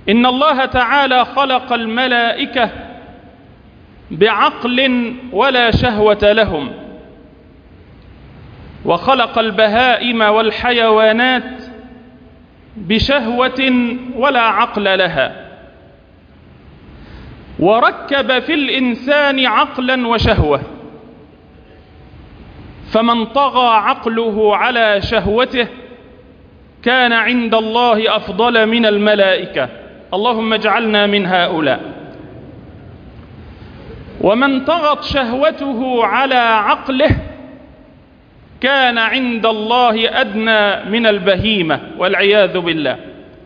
إن الله تعالى خلق الملائكة بعقل ولا شهوة لهم، وخلق البهائم والحيوانات بشهوة ولا عقل لها، وركب في الإنسان عقلا وشهوة، فمن طغى عقله على شهوته كان عند الله أفضل من الملائكة، اللهم اجعلنا من هؤلاء. ومن طغت شهوته على عقله كان عند الله أدنى من البهيمة والعياذ بالله.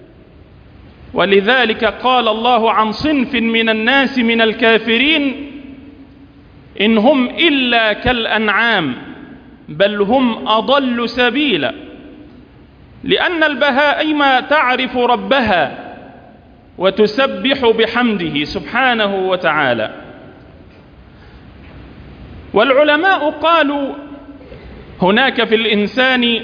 ولذلك قال الله عن صنف من الناس من الكافرين: إن هم إلا كالأنعام بل هم أضل سبيلا، لأن البهائم تعرف ربها وتسبح بحمده سبحانه وتعالى. والعلماء قالوا: هناك في الإنسان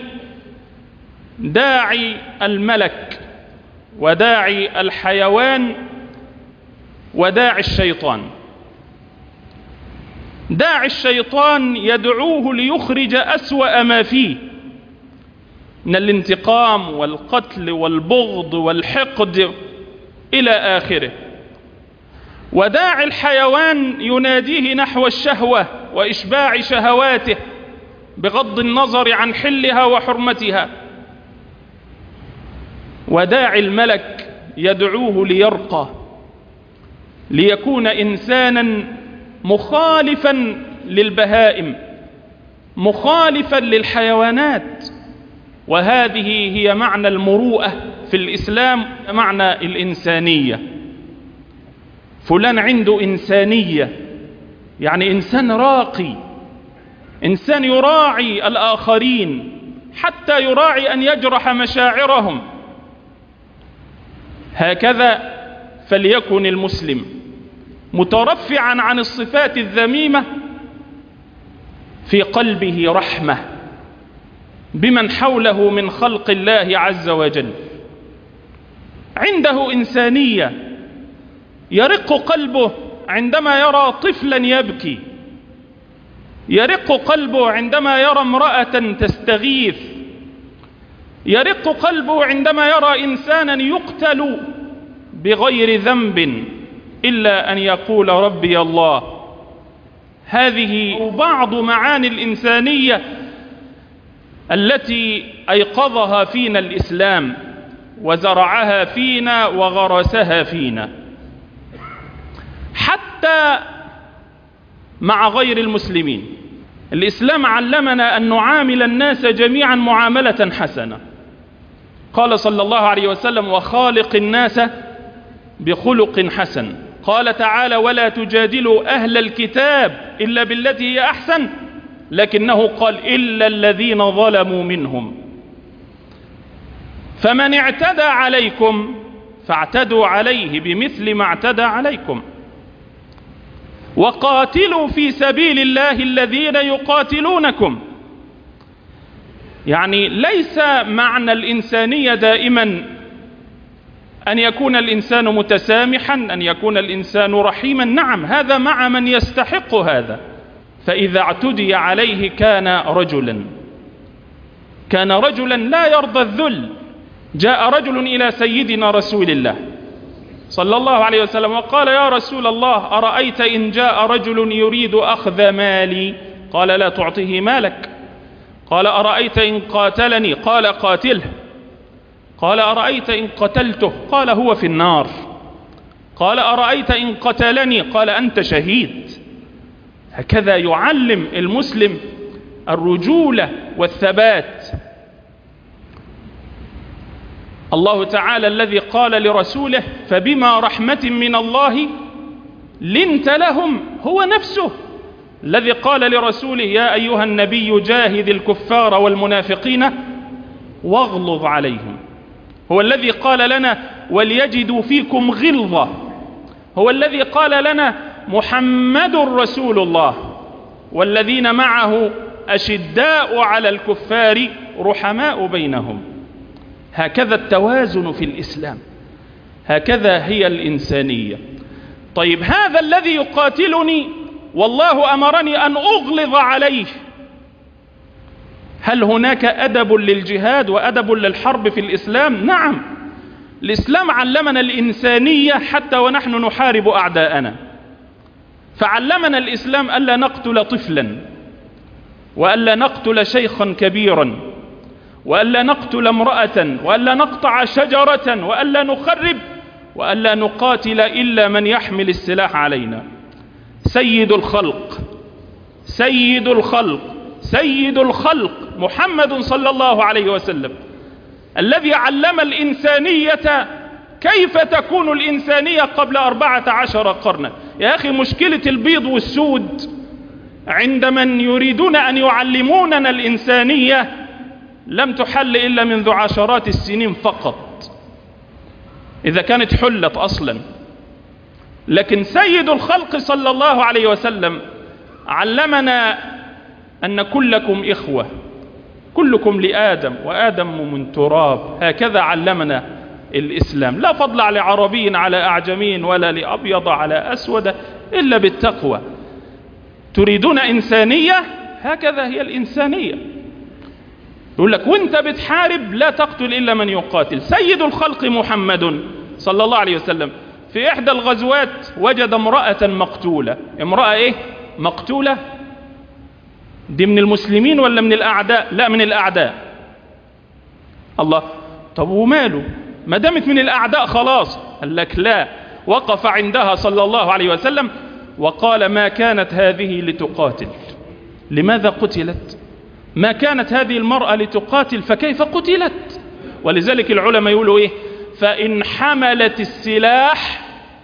داعي الملك، وداعي الحيوان، وداعي الشيطان. داعي الشيطان يدعوه ليخرج أسوأ ما فيه من الانتقام والقتل والبغض والحقد إلى آخره. وداعي الحيوان يناديه نحو الشهوة وإشباع شهواته بغض النظر عن حلها وحرمتها. وداعي الملك يدعوه ليرقى، ليكون إنسانا مخالفا للبهائم، مخالفا للحيوانات. وهذه هي معنى المروءة في الإسلام، معنى الإنسانية. فلان عنده إنسانية، يعني إنسان راقي، إنسان يراعي الآخرين حتى يراعي أن يجرح مشاعرهم. هكذا فليكن المسلم، مترفعا عن الصفات الذميمة، في قلبه رحمة بمن حوله من خلق الله عز وجل، عنده إنسانية، يرق قلبه عندما يرى طفلا يبكي، يرق قلبه عندما يرى امرأة تستغيث، يرق قلبه عندما يرى إنسانا يقتل بغير ذنب إلا أن يقول ربي الله. هذه بعض معاني الإنسانية التي أيقظها فينا الإسلام وزرعها فينا وغرسها فينا، حتى مع غير المسلمين. الإسلام علمنا أن نعامل الناس جميعا معاملة حسنة. قال صلى الله عليه وسلم: وخالق الناس بخلق حسن. قال تعالى: ولا تجادلوا أهل الكتاب إلا بالتي هي أحسن، لكنه قال: إلا الذين ظلموا منهم. فمن اعتدى عليكم فاعتدوا عليه بمثل ما اعتدى عليكم، وقاتلوا في سبيل الله الذين يقاتلونكم. يعني ليس معنى الإنسانية دائما أن يكون الإنسان متسامحا، أن يكون الإنسان رحيما. نعم، هذا مع من يستحق هذا. فإذا اعتدي عليه كان رجلا لا يرضى الذل. جاء رجل إلى سيدنا رسول الله صلى الله عليه وسلم وقال: يا رسول الله، أرأيت إن جاء رجل يريد أخذ مالي؟ قال: لا تعطيه مالك. قال: أرأيت إن قاتلني؟ قال: قاتله. قال: أرأيت إن قتلته؟ قال: هو في النار. قال: أرأيت إن قتلني؟ قال: أنت شهيد. هكذا يعلم المسلم الرجولة والثبات. الله تعالى الذي قال لرسوله: فبما رحمة من الله لنت لهم، هو نفسه الذي قال لرسوله: يا أيها النبي جاهد الكفار والمنافقين واغلظ عليهم. هو الذي قال لنا: وليجدوا فيكم غلظة. هو الذي قال لنا: محمد رسول الله والذين معه أشداء على الكفار رحماء بينهم. هكذا التوازن في الإسلام، هكذا هي الإنسانية. طيب هذا الذي يقاتلني والله أمرني أن أغلظ عليه، هل هناك أدب للجهاد وأدب للحرب في الإسلام؟ نعم، الإسلام علمنا الإنسانية حتى ونحن نحارب أعداءنا. فعلمنا الإسلام ألا نقتل طفلا، وألا نقتل شيخا كبيرا، وألا نقتل امرأة، وألا نقطع شجرة، وألا نخرب، وألا نقاتل إلا من يحمل السلاح علينا. سيد الخلق سيد الخلق سيد الخلق محمد صلى الله عليه وسلم الذي علم الإنسانية. كيف تكون الإنسانية قبل 14 قرنا؟ يا أخي مشكلة البيض والسود عند من يريدون أن يعلموننا الإنسانية لم تحل إلا منذ عشرات السنين فقط، إذا كانت حلت أصلا. لكن سيد الخلق صلى الله عليه وسلم علمنا أن كلكم إخوة، كلكم لآدم وآدم من تراب. هكذا علمنا الإسلام. لا فضل لعربي على أعجمين ولا لأبيض على أسود إلا بالتقوى. تريدون إنسانية؟ هكذا هي الإنسانية. يقول لك وانت بتحارب لا تقتل إلا من يقاتل. سيد الخلق محمد صلى الله عليه وسلم في إحدى الغزوات وجد امرأة مقتولة. امرأة إيه؟ مقتولة. دي من المسلمين ولا من الأعداء؟ لا، من الأعداء. الله، طب وماله؟ ما دامت من الأعداء خلاص. قال لك لا، وقف عندها صلى الله عليه وسلم وقال ما كانت هذه لتقاتل. لماذا قتلت؟ ما كانت هذه المرأة لتقاتل، فكيف قتلت؟ ولذلك العلماء يقولوا إيه؟ فإن حملت السلاح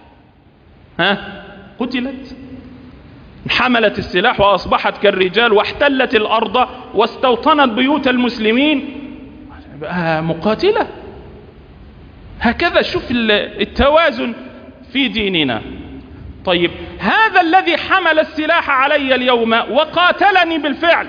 قتلت. حملت السلاح وأصبحت كالرجال واحتلت الأرض واستوطنت بيوت المسلمين، مقاتلة. هكذا شوف التوازن في ديننا. طيب هذا الذي حمل السلاح علي اليوم وقاتلني بالفعل،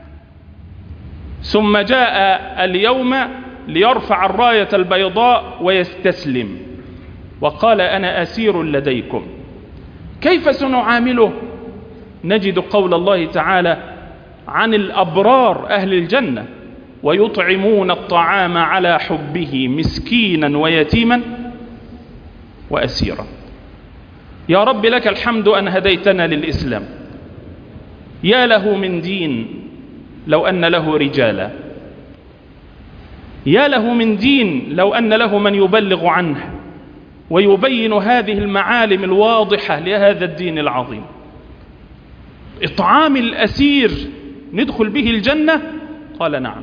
ثم جاء اليوم ليرفع الراية البيضاء ويستسلم وقال أنا أسير لديكم، كيف سنعامله؟ نجد قول الله تعالى عن الأبرار أهل الجنة ويطعمون الطعام على حبه مسكينا ويتيما وأسيرا. يا رب لك الحمد أن هديتنا للإسلام. يا له من دين لو أن له رجالا، يا له من دين لو أن له من يبلغ عنه ويبين هذه المعالم الواضحة لهذا الدين العظيم. إطعام الأسير ندخل به الجنة؟ قال نعم.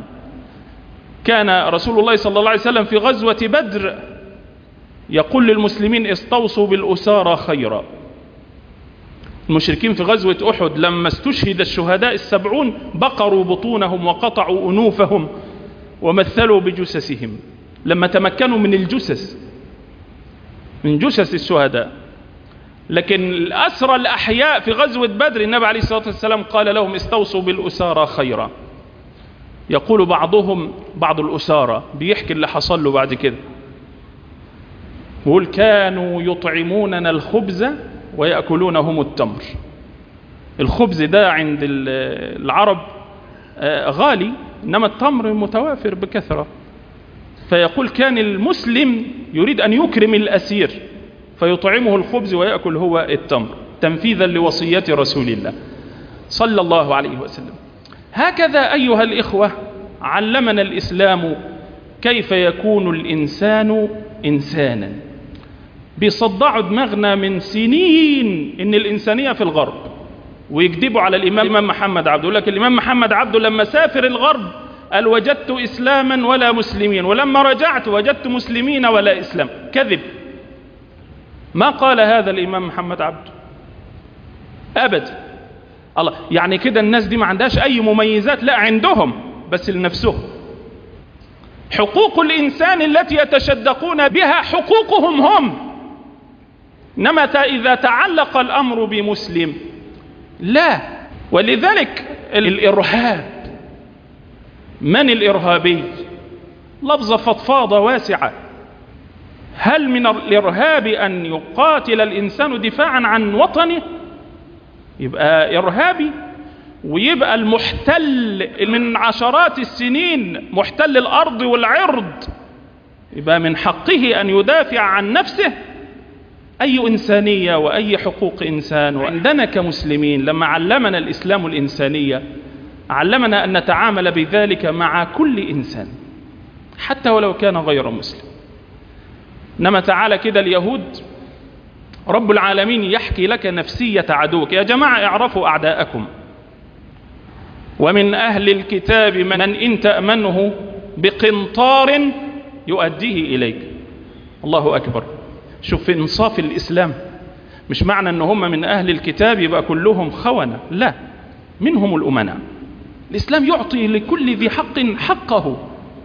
كان رسول الله صلى الله عليه وسلم في غزوة بدر يقول للمسلمين استوصوا بالأسارى خيرا. المشركين في غزوة أحد لما استشهد الشهداء 70 بقروا بطونهم وقطعوا أنوفهم ومثلوا بجثثهم لما تمكنوا من الجثث، من جثث الشهداء. لكن الأسرى الأحياء في غزوة بدر النبي عليه الصلاة والسلام قال لهم استوصوا بالأسارى خيرا. يقول بعضهم، بعض الأسارى بيحكي اللي حصل له بعد كده، يقول كانوا يطعموننا الخبز ويأكلونهم التمر. الخبز ده عند العرب غالي، إنما التمر متوافر بكثرة. فيقول كان المسلم يريد أن يكرم الأسير فيطعمه الخبز ويأكل هو التمر تنفيذا لوصية رسول الله صلى الله عليه وسلم. هكذا أيها الإخوة علمنا الإسلام كيف يكون الإنسان إنسانا. بيصدعوا دماغنا من سنين إن الإنسانية في الغرب، ويكذبوا على الإمام محمد عبده. يقول لك الإمام محمد عبده لما سافر الغرب قال وجدت إسلاما ولا مسلمين، ولما رجعت وجدت مسلمين ولا إسلام. كذب، ما قال هذا الإمام محمد عبده أبدا. الله، يعني كده الناس دي ما عندهاش أي مميزات؟ لا، عندهم بس لنفسهم. حقوق الإنسان التي يتشدقون بها حقوقهم هم، إنما إذا تعلق الأمر بمسلم لا. ولذلك الإرهاب، من الإرهابي؟ لفظة فضفاضة واسعة. هل من الإرهاب أن يقاتل الإنسان دفاعا عن وطنه؟ يبقى إرهابي. ويبقى المحتل من عشرات السنين محتل الأرض والعرض يبقى من حقه أن يدافع عن نفسه. أي إنسانية وأي حقوق إنسان. وعندنا كمسلمين لما علمنا الإسلام الإنسانية علمنا أن نتعامل بذلك مع كل إنسان حتى ولو كان غير مسلم. إنما تعالى كده اليهود، رب العالمين يحكي لك نفسية عدوك. يا جماعة اعرفوا أعداءكم. ومن أهل الكتاب من إن تأمنه بقنطار يؤديه إليك. الله أكبر. شوف في إنصاف الإسلام، مش معنى أن هم من أهل الكتاب يبقى كلهم خونة، لا، منهم الأمناء. الإسلام يعطي لكل ذي حق حقه.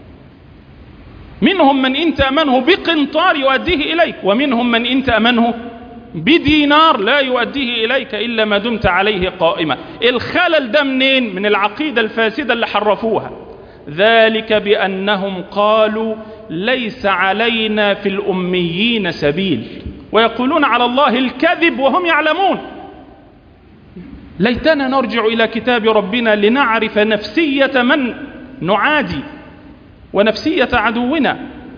منهم من إن تأمنه بقنطار يؤديه إليك، ومنهم من إن تأمنه بدينار لا يؤديه إليك إلا ما دمت عليه قائمة. الخلل ده منين؟ من العقيدة الفاسدة اللي حرفوها. ذلك بأنهم قالوا ليس علينا في الأميين سبيل، ويقولون على الله الكذب وهم يعلمون. ليتنا نرجع إلى كتاب ربنا لنعرف نفسية من نعادي ونفسية عدونا.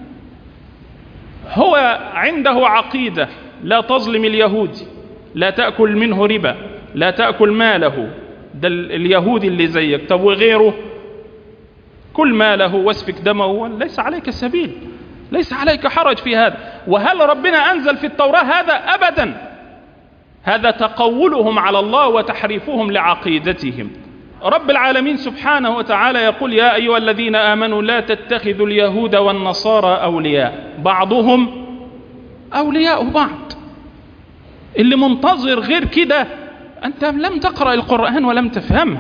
هو عنده عقيدة لا تظلم اليهودي، لا تأكل منه ربا، لا تأكل ماله، ده اليهودي اللي زيك. طب وغيره؟ كل ماله واسفك دمه ليس عليك سبيل، ليس عليك حرج في هذا. وهل ربنا أنزل في التوراة هذا؟ أبدا. هذا تقولهم على الله وتحريفهم لعقيدتهم. رب العالمين سبحانه وتعالى يقول يا أيها الذين آمنوا لا تتخذوا اليهود والنصارى أولياء بعضهم أولياء بعض. اللي منتظر غير كده أنت لم تقرأ القرآن ولم تفهمه.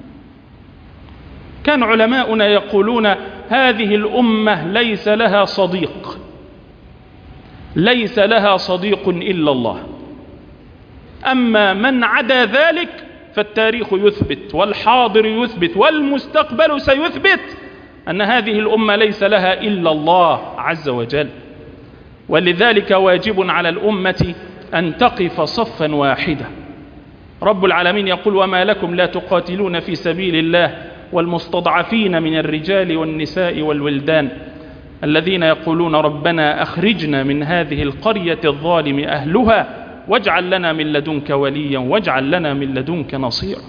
كان علماؤنا يقولون هذه الأمة ليس لها صديق، ليس لها صديق إلا الله. أما من عدا ذلك فالتاريخ يثبت والحاضر يثبت والمستقبل سيثبت أن هذه الأمة ليس لها إلا الله عز وجل. ولذلك واجب على الأمة أن تقف صفا واحدا. رب العالمين يقول وما لكم لا تقاتلون في سبيل الله والمستضعفين من الرجال والنساء والولدان الذين يقولون ربنا أخرجنا من هذه القرية الظالم أهلها واجعل لنا من لدنك وليا واجعل لنا من لدنك نصيرا.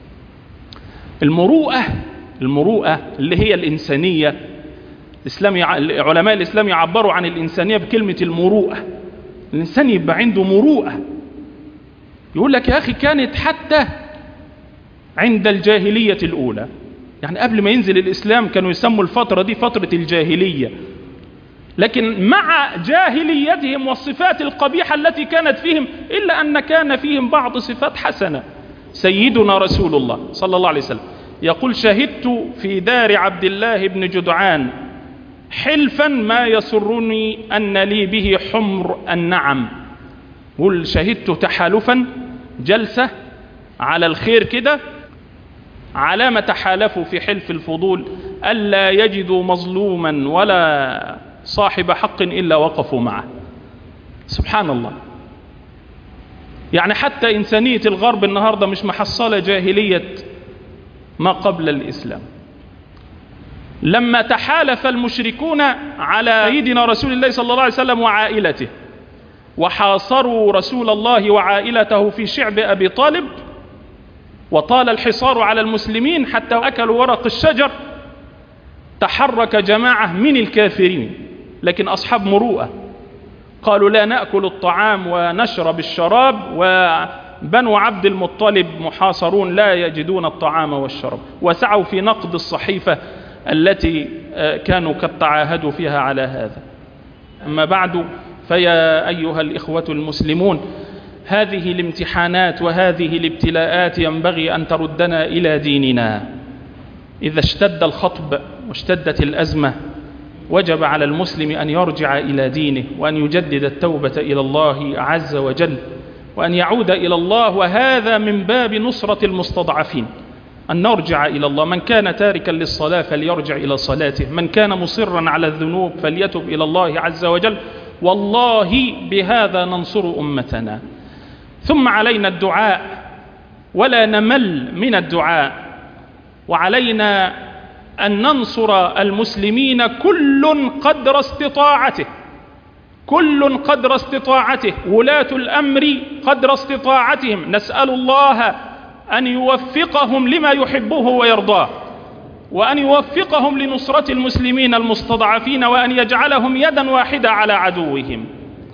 المروءة اللي هي الإنسانية. علماء الإسلام يعبروا عن الإنسانية بكلمة المروءة. الإنسان يبقى عنده مروءة. يقول لك يا أخي كانت حتى عند الجاهلية الأولى، يعني قبل ما ينزل الإسلام كانوا يسموا الفترة دي فترة الجاهلية، لكن مع جاهليتهم والصفات القبيحة التي كانت فيهم إلا أن كان فيهم بعض صفات حسنة. سيدنا رسول الله صلى الله عليه وسلم يقول شهدت في دار عبد الله بن جدعان حلفا ما يسرني أن لي به حمر النعم. يقول شهدت تحالفا، جلسة على الخير كده، علامة تحالفوا في حلف الفضول ألا يجدوا مظلوما ولا صاحب حق إلا وقفوا معه. سبحان الله. يعني حتى إنسانية الغرب النهاردة مش محصلة جاهلية ما قبل الإسلام. لما تحالف المشركون على سيدنا رسول الله صلى الله عليه وسلم وعائلته وحاصروا رسول الله وعائلته في شعب أبي طالب، وطال الحصار على المسلمين حتى أكلوا ورق الشجر، تحرك جماعة من الكافرين لكن أصحاب مروءة قالوا لا نأكل الطعام ونشرب الشراب، وبنو عبد المطلب محاصرون لا يجدون الطعام والشراب، وسعوا في نقد الصحيفة التي كانوا قد تعاهدوا فيها على هذا. أما بعد فيا أيها الإخوة المسلمون، هذه الامتحانات وهذه الابتلاءات ينبغي أن تردنا إلى ديننا. إذا اشتد الخطب واشتدت الأزمة وجب على المسلم أن يرجع إلى دينه وأن يجدد التوبة إلى الله عز وجل وأن يعود إلى الله، وهذا من باب نصرة المستضعفين، أن نرجع إلى الله. من كان تاركا للصلاة فليرجع إلى صلاته، من كان مصرا على الذنوب فليتب إلى الله عز وجل، والله بهذا ننصر أمتنا. ثم علينا الدعاء ولا نمل من الدعاء، وعلينا أن ننصر المسلمين كل قدر استطاعته، كل قدر استطاعته، ولاة الأمر قدر استطاعتهم. نسأل الله أن يوفقهم لما يحبه ويرضاه، وأن يوفقهم لنصرة المسلمين المستضعفين، وأن يجعلهم يدا واحدة على عدوهم.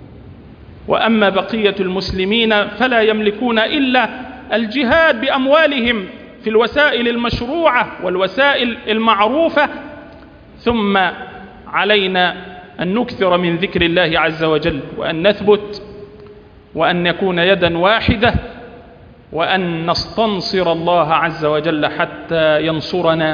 وأما بقية المسلمين فلا يملكون إلا الجهاد بأموالهم في الوسائل المشروعة والوسائل المعروفة. ثم علينا أن نكثر من ذكر الله عز وجل، وأن نثبت، وأن نكون يدا واحدة، وأن نستنصر الله عز وجل حتى ينصرنا،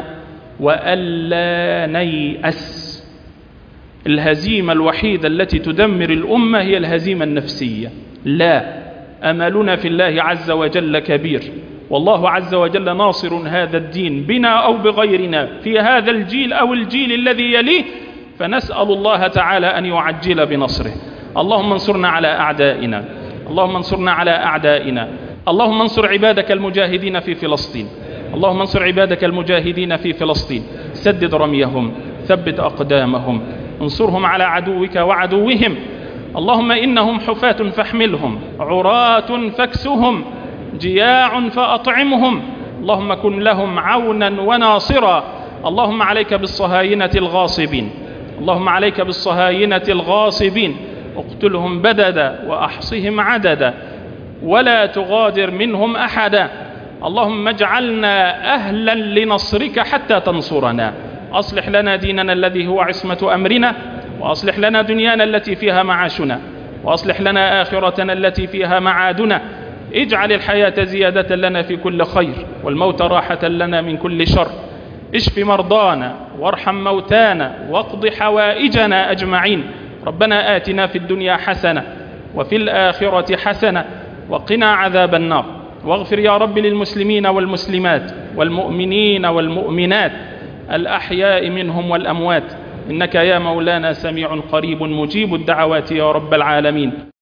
وألا نيأس. الهزيمة الوحيدة التي تدمر الأمة هي الهزيمة النفسية. لا، أملنا في الله عز وجل كبير، والله عز وجل ناصر هذا الدين بنا أو بغيرنا في هذا الجيل أو الجيل الذي يليه، فنسأل الله تعالى أن يعجل بنصره. اللهم انصرنا على أعدائنا، اللهم انصرنا على أعدائنا. اللهم انصر عبادك المجاهدين في فلسطين، اللهم انصر عبادك المجاهدين في فلسطين، سدد رميهم، ثبت أقدامهم، انصرهم على عدوك وعدوهم. اللهم إنهم حفاة فاحملهم، عراة فاكسهم، جياع فأطعمهم. اللهم كن لهم عونا وناصرا. اللهم عليك بالصهاينة الغاصبين، اللهم عليك بالصهاينة الغاصبين، اقتلهم بددا وأحصهم عددا ولا تغادر منهم أحدا. اللهم اجعلنا أهلا لنصرك حتى تنصرنا. أصلح لنا ديننا الذي هو عصمة أمرنا، وأصلح لنا دنيانا التي فيها معاشنا، وأصلح لنا آخرتنا التي فيها معادنا. اجعل الحياة زيادة لنا في كل خير، والموت راحة لنا من كل شر. اشف مرضانا وارحم موتانا واقض حوائجنا أجمعين. ربنا آتنا في الدنيا حسنة وفي الآخرة حسنة وقنا عذاب النار. واغفر يا رب للمسلمين والمسلمات والمؤمنين والمؤمنات الأحياء منهم والأموات، إنك يا مولانا سميع قريب مجيب الدعوات يا رب العالمين.